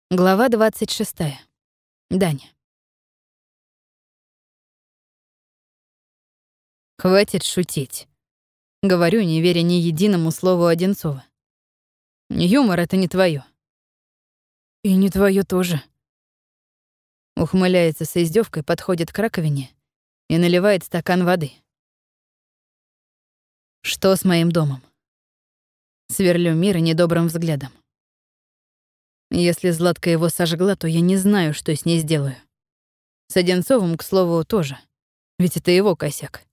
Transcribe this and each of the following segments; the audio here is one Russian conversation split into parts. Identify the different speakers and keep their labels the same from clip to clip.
Speaker 1: Глава 26. Даня. «Хватит шутить», — говорю, не веря ни единому слову Одинцова. «Юмор — это не твоё». «И не твоё тоже». Ухмыляется с издёвкой, подходит к раковине и наливает стакан воды. «Что с моим домом?» Сверлю мира недобрым взглядом. Если Златка его сожгла, то я не знаю, что с ней сделаю. С Одинцовым, к слову, тоже. Ведь это его косяк.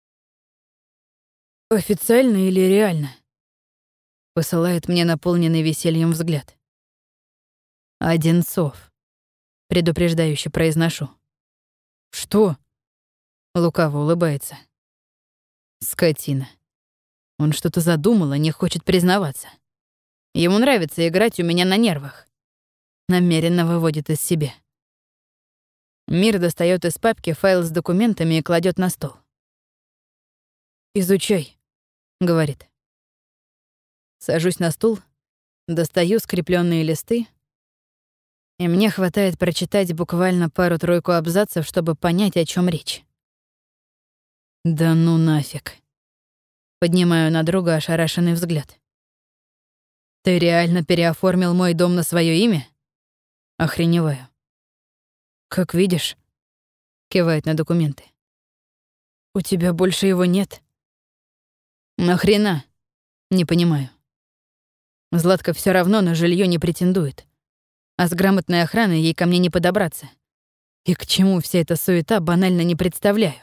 Speaker 1: «Официально или реально?» Посылает мне наполненный весельем взгляд. «Одинцов», — предупреждающе произношу. «Что?» — лукаво улыбается. Скотина. Он что-то задумал, а не хочет признаваться. Ему нравится играть у меня на нервах. Намеренно выводит из себя. Мир достает из папки файл с документами и кладет на стол. «Изучай», — говорит. Сажусь на стул, достаю скрепленные листы, и мне хватает прочитать буквально пару-тройку абзацев, чтобы понять, о чем речь. «Да ну нафиг». Поднимаю на друга ошарашенный взгляд. «Ты реально переоформил мой дом на свое имя?» Охреневаю. «Как видишь», — кивает на документы. «У тебя больше его нет». «Нахрена?» Не понимаю. Златка все равно на жилье не претендует, а с грамотной охраной ей ко мне не подобраться. И к чему вся эта суета, банально не представляю.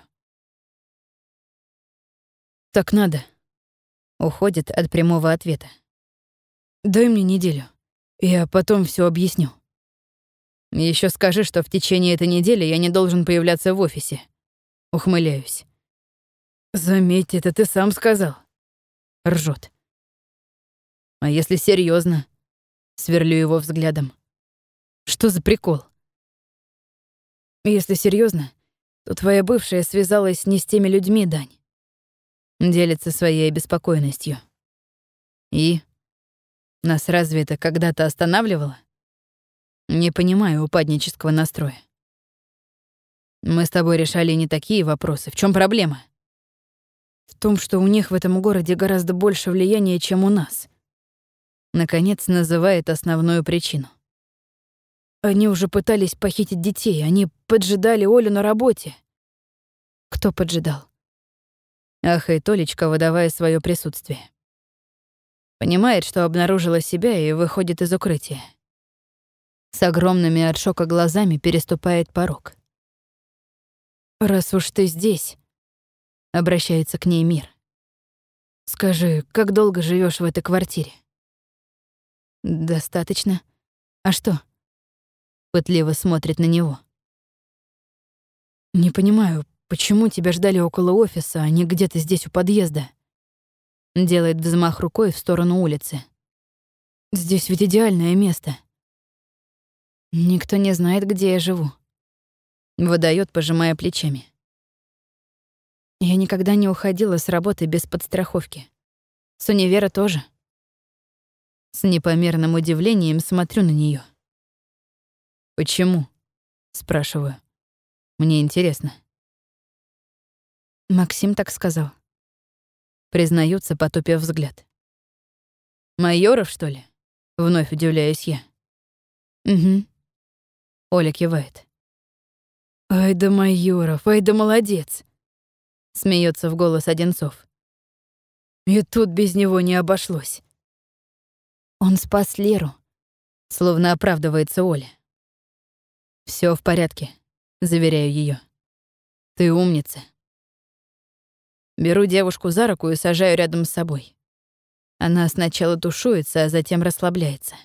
Speaker 1: «Так надо», — уходит от прямого ответа. «Дай мне неделю, я потом все объясню». Еще скажи, что в течение этой недели я не должен появляться в офисе. Ухмыляюсь. «Заметь, это ты сам сказал». Ржет. «А если серьезно? Сверлю его взглядом. «Что за прикол?» «Если серьезно, то твоя бывшая связалась не с теми людьми, Дань». Делится своей обеспокоенностью. «И? Нас разве это когда-то останавливало?» Не понимаю упаднического настроя. Мы с тобой решали не такие вопросы. В чем проблема? В том, что у них в этом городе гораздо больше влияния, чем у нас. Наконец называет основную причину. Они уже пытались похитить детей. Они поджидали Олю на работе. Кто поджидал? Ахает Олечка, выдавая свое присутствие. Понимает, что обнаружила себя и выходит из укрытия. С огромными от шока глазами переступает порог. «Раз уж ты здесь», — обращается к ней Мир, — «скажи, как долго живешь в этой квартире?» «Достаточно. А что?» Пытливо смотрит на него. «Не понимаю, почему тебя ждали около офиса, а не где-то здесь у подъезда?» Делает взмах рукой в сторону улицы. «Здесь ведь идеальное место». «Никто не знает, где я живу», — выдаёт, пожимая плечами. «Я никогда не уходила с работы без подстраховки. С универа тоже». С непомерным удивлением смотрю на неё. «Почему?» — спрашиваю. «Мне интересно». Максим так сказал. Признается, потупив взгляд. «Майоров, что ли?» — вновь удивляюсь я. «Угу». Оля кивает. «Ай да Майоров, ай да молодец!» Смеется в голос Одинцов. «И тут без него не обошлось». «Он спас Леру», словно оправдывается Оля. Все в порядке», — заверяю ее. «Ты умница». Беру девушку за руку и сажаю рядом с собой. Она сначала тушуется, а затем расслабляется.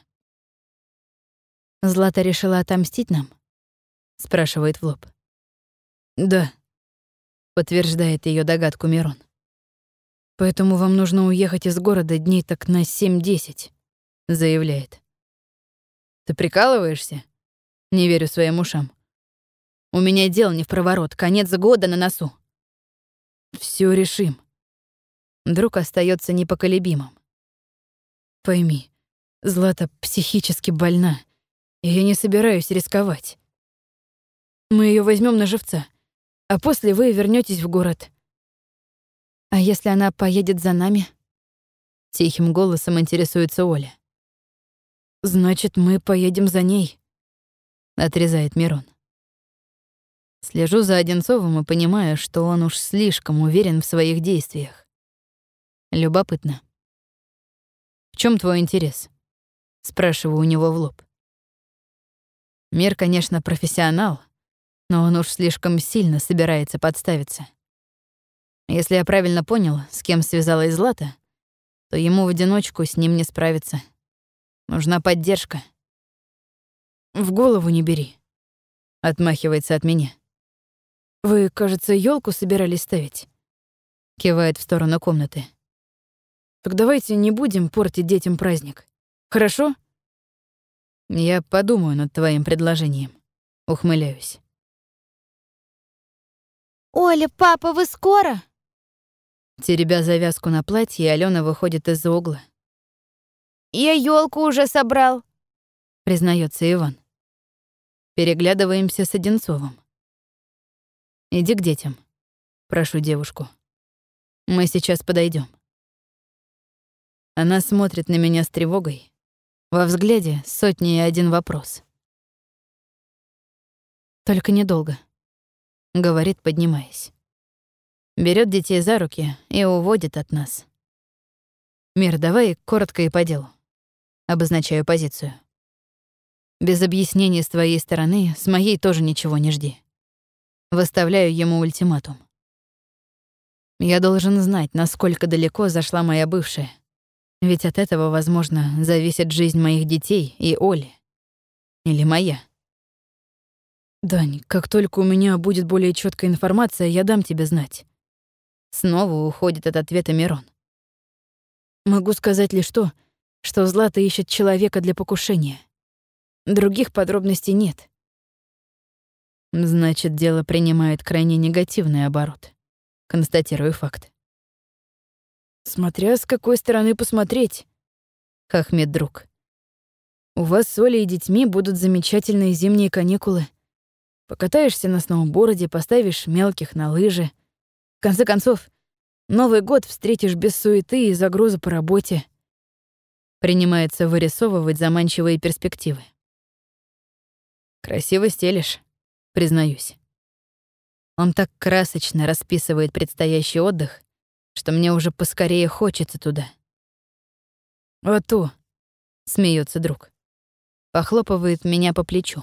Speaker 1: «Злата решила отомстить нам?» — спрашивает в лоб. «Да», — подтверждает ее догадку Мирон. «Поэтому вам нужно уехать из города дней так на 7-10», — заявляет. «Ты прикалываешься?» Не верю своим ушам. «У меня дел не впроворот, конец года на носу». Все решим». Друг остается непоколебимым. «Пойми, Злата психически больна. и я не собираюсь рисковать. Мы ее возьмем на живца, а после вы вернетесь в город. А если она поедет за нами? Тихим голосом интересуется Оля. Значит, мы поедем за ней, отрезает Мирон. Слежу за Одинцовым и понимаю, что он уж слишком уверен в своих действиях. Любопытно. «В чем твой интерес?» — спрашиваю у него в лоб. Мир, конечно, профессионал, но он уж слишком сильно собирается подставиться. Если я правильно понял, с кем связалась Злата, то ему в одиночку с ним не справиться. Нужна поддержка. «В голову не бери», — отмахивается от меня. «Вы, кажется, елку собирались ставить?» Кивает в сторону комнаты. «Так давайте не будем портить детям праздник. Хорошо?» «Я подумаю над твоим предложением», — ухмыляюсь.
Speaker 2: «Оля, папа, вы скоро?»
Speaker 1: Теребя завязку на платье, Алена выходит из-за угла.
Speaker 2: «Я елку уже собрал»,
Speaker 1: — признается Иван. Переглядываемся с Одинцовым. «Иди к детям», — прошу девушку. «Мы сейчас подойдем. Она смотрит на меня с тревогой. Во взгляде 101 вопрос. «Только недолго», — говорит, поднимаясь. Берет детей за руки и уводит от нас. «Мир, давай коротко и по делу», — обозначаю позицию. «Без объяснений с твоей стороны, с моей тоже ничего не жди». Выставляю ему ультиматум. Я должен знать, насколько далеко зашла моя бывшая, ведь от этого, возможно, зависит жизнь моих детей и Оли. Или моя. «Дань, как только у меня будет более четкая информация, я дам тебе знать». Снова уходит от ответа Мирон. «Могу сказать лишь то, что Злата ищет человека для покушения. Других подробностей нет». Значит, дело принимает крайне негативный оборот. Констатирую факт. «Смотря с какой стороны посмотреть», — хохмит друг. «У вас с Олей и детьми будут замечательные зимние каникулы. Покатаешься на сноуборде, поставишь мелких на лыжи. В конце концов, Новый год встретишь без суеты и загрузы по работе». Принимается вырисовывать заманчивые перспективы. «Красиво стелишь», — признаюсь. Он так красочно расписывает предстоящий отдых, что мне уже поскорее хочется туда. «А то», — смеется друг, похлопывает меня по плечу.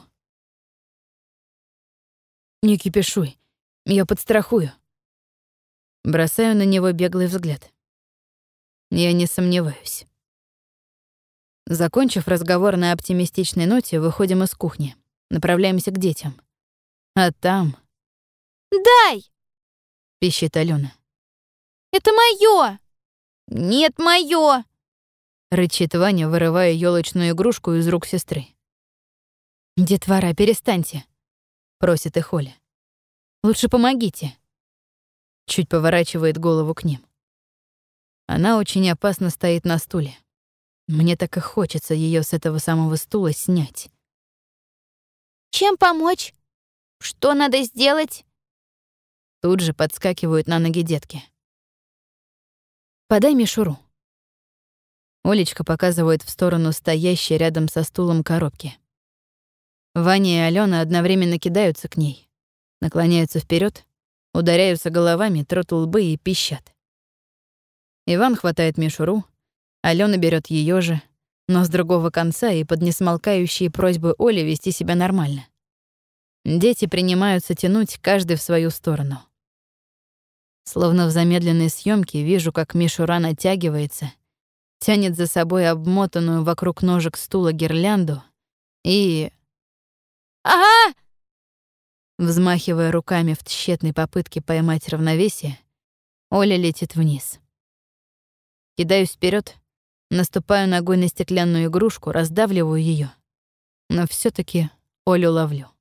Speaker 1: «Не кипишуй, я подстрахую». Бросаю на него беглый взгляд. Я не сомневаюсь. Закончив разговор на оптимистичной ноте, выходим из кухни, направляемся к детям. А там...
Speaker 2: «Дай!»
Speaker 1: — пищит Алена.
Speaker 2: «Это моё!» «Нет, моё!»
Speaker 1: — рычит Ваня, вырывая ёлочную игрушку из рук сестры. «Детвора, перестаньте!» — просит их Оля. «Лучше помогите!» Чуть поворачивает голову к ним. Она очень опасно стоит на стуле. Мне так и хочется ее с этого самого стула снять.
Speaker 2: «Чем помочь? Что надо сделать?»
Speaker 1: Тут же подскакивают на ноги детки. «Подай мишуру». Олечка показывает в сторону стоящей рядом со стулом коробки. Ваня и Алена одновременно кидаются к ней, наклоняются вперед, ударяются головами, трут лбы и пищат. Иван хватает мишуру, Алена берет ее же, но с другого конца и под несмолкающие просьбы Оли вести себя нормально. Дети принимаются тянуть каждый в свою сторону. Словно в замедленной съемке вижу, как мишура натягивается, тянет за собой обмотанную вокруг ножек стула гирлянду и...
Speaker 2: «Ага!»
Speaker 1: Взмахивая руками в тщетной попытке поймать равновесие, Оля летит вниз. Кидаюсь вперед, наступаю ногой на стеклянную игрушку, раздавливаю ее, но все таки Олю ловлю.